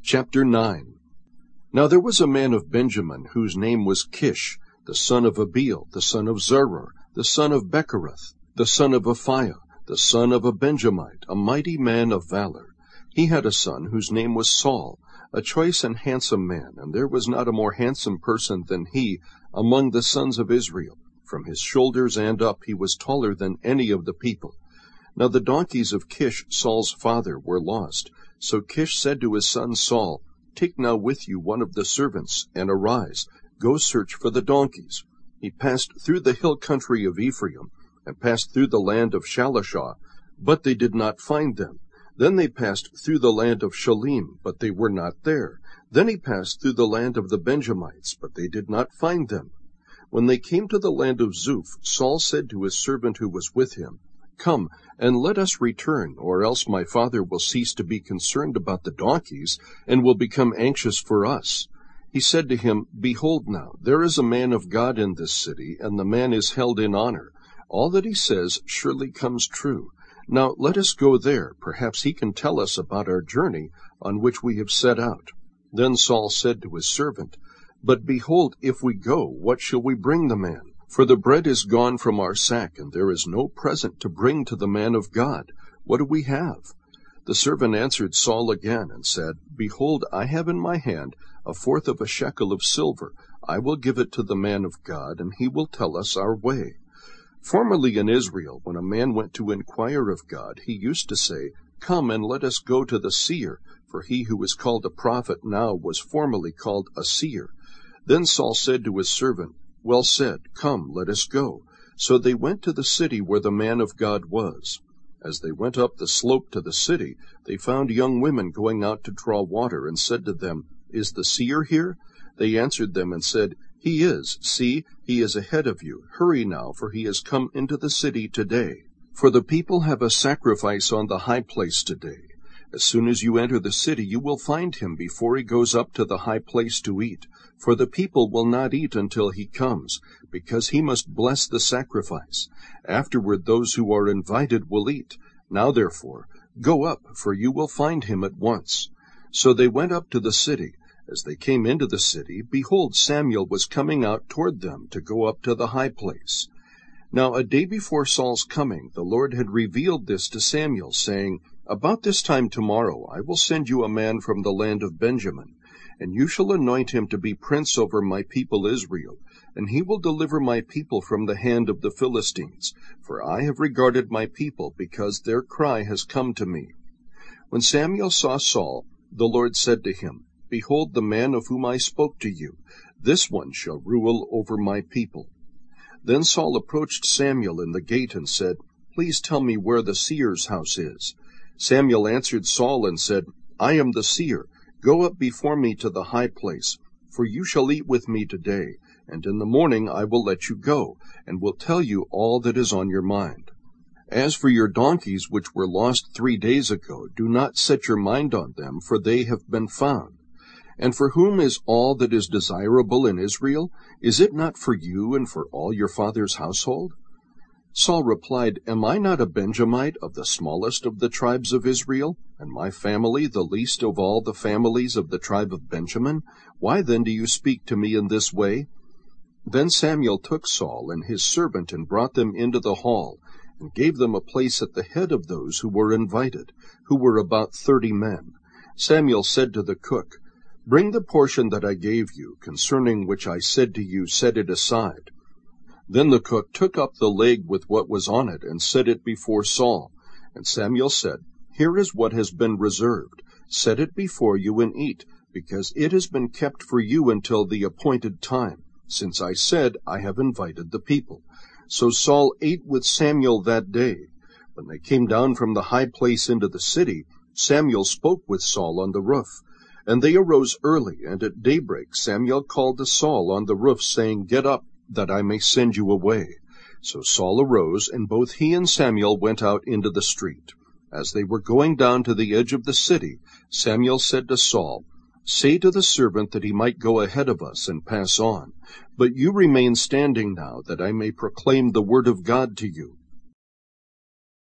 Chapter 9. Now there was a man of Benjamin, whose name was Kish, the son of Abiel, the son of Zeror, the son of Bechorath, the son of Aphiah, the son of a Benjamite, a mighty man of valor. He had a son whose name was Saul, a choice and handsome man, and there was not a more handsome person than he among the sons of Israel. From his shoulders and up he was taller than any of the people. Now the donkeys of Kish, Saul's father, were lost. So Kish said to his son Saul, "Take now with you one of the servants, and arise, go search for the donkeys." He passed through the hill country of Ephraim, and passed through the land of Shalishah, but they did not find them. Then they passed through the land of Shalim, but they were not there. Then he passed through the land of the Benjamites, but they did not find them. When they came to the land of Zuph, Saul said to his servant who was with him, "Come, and let us return, or else my father will cease to be concerned about the donkeys, and will become anxious for us." He said to him, "Behold now, there is a man of God in this city, and the man is held in honor. All that he says surely comes true. Now let us go there. Perhaps he can tell us about our journey on which we have set out." Then Saul said to his servant, "But behold, if we go, what shall we bring the man? For the bread is gone from our sack, and there is no present to bring to the man of God. What do we have?" The servant answered Saul again, and said, "Behold, I have in my hand 1/4 of a shekel of silver. I will give it to the man of God, and he will tell us our way." Formerly in Israel, when a man went to inquire of God, he used to say, "Come and let us go to the seer," for he who is called a prophet now was formerly called a seer. Then Saul said to his servant, "Well said, come, let us go." So they went to the city where the man of God was. As they went up the slope to the city, they found young women going out to draw water, and said to them, "Is the seer here?" They answered them and said, "He is. See, he is ahead of you. Hurry now, for he has come into the city today. For the people have a sacrifice on the high place today. As soon as you enter the city, you will find him before he goes up to the high place to eat. For the people will not eat until he comes, because he must bless the sacrifice. Afterward those who are invited will eat. Now therefore, go up, for you will find him at once." So they went up to the city. As they came into the city, behold, Samuel was coming out toward them to go up to the high place. Now a day before Saul's coming, the Lord had revealed this to Samuel, saying, "About this time tomorrow I will send you a man from the land of Benjamin, and you shall anoint him to be prince over my people Israel, and he will deliver my people from the hand of the Philistines, for I have regarded my people, because their cry has come to me." When Samuel saw Saul, the Lord said to him, "Behold the man of whom I spoke to you. This one shall rule over my people." Then Saul approached Samuel in the gate and said, "Please tell me where the seer's house is." Samuel answered Saul and said, "I am the seer. Go up before me to the high place, for you shall eat with me today, and in the morning I will let you go, and will tell you all that is on your mind. As for your donkeys which were lost 3 days ago, do not set your mind on them, for they have been found. And for whom is all that is desirable in Israel? Is it not for you and for all your father's household?" Saul replied, "Am I not a Benjamite of the smallest of the tribes of Israel, and my family the least of all the families of the tribe of Benjamin? Why then do you speak to me in this way?" Then Samuel took Saul and his servant and brought them into the hall, and gave them a place at the head of those who were invited, who were about 30 men. Samuel said to the cook, "Bring the portion that I gave you, concerning which I said to you, set it aside." Then the cook took up the leg with what was on it, and set it before Saul. And Samuel said, "Here is what has been reserved. Set it before you and eat, because it has been kept for you until the appointed time, since I said, I have invited the people." So Saul ate with Samuel that day. When they came down from the high place into the city, Samuel spoke with Saul on the roof. And they arose early, and at daybreak Samuel called to Saul on the roof, saying, "Get up, that I may send you away." So Saul arose, and both he and Samuel went out into the street. As they were going down to the edge of the city, Samuel said to Saul, "Say to the servant that he might go ahead of us and pass on. But you remain standing now, that I may proclaim the word of God to you."